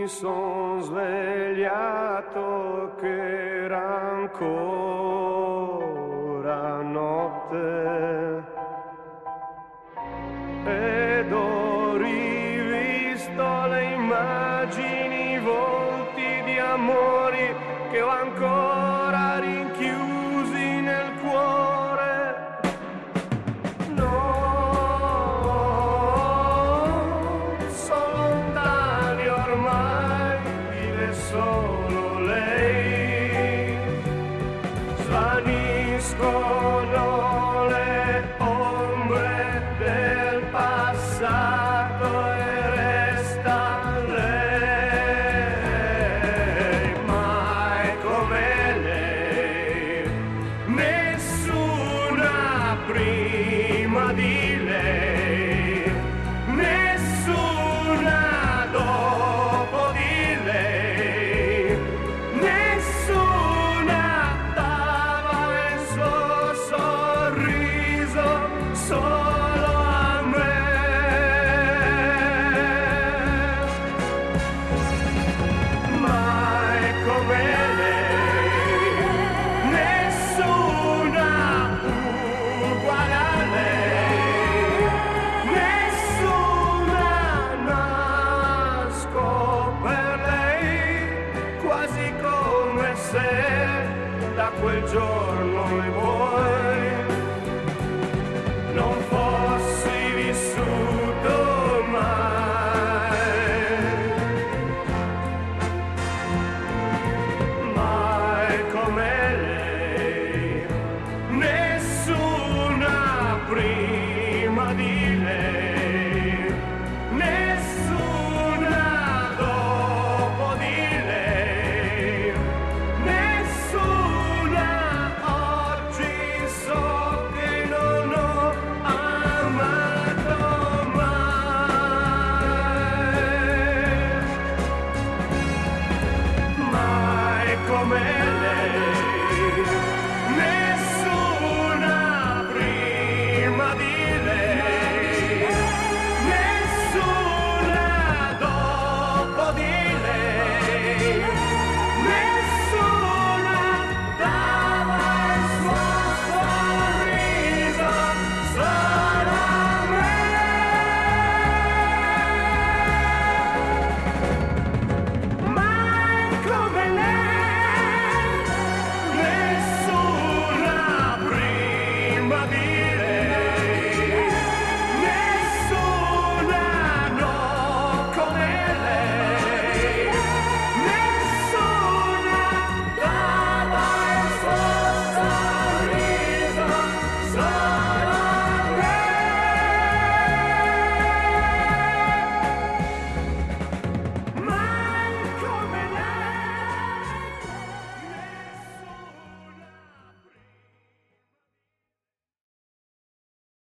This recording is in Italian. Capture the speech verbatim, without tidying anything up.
mi son svegliato che era ancora notte ed ho rivisto le immagini, i volti di amori che ho ancora rinchiusi nel cuore. No, sono lontani ormai, vive solo lei. Svaniscono le ombre del passato e resta lei, mai come lei, nessuna prima di lei, nessuna dopo di lei, nessuna dava il suo sorriso solo a me. Mai come lei, nessuna uguale a lei, nessuna nasco per lei, quasi come se da quel giorno in poi non fosse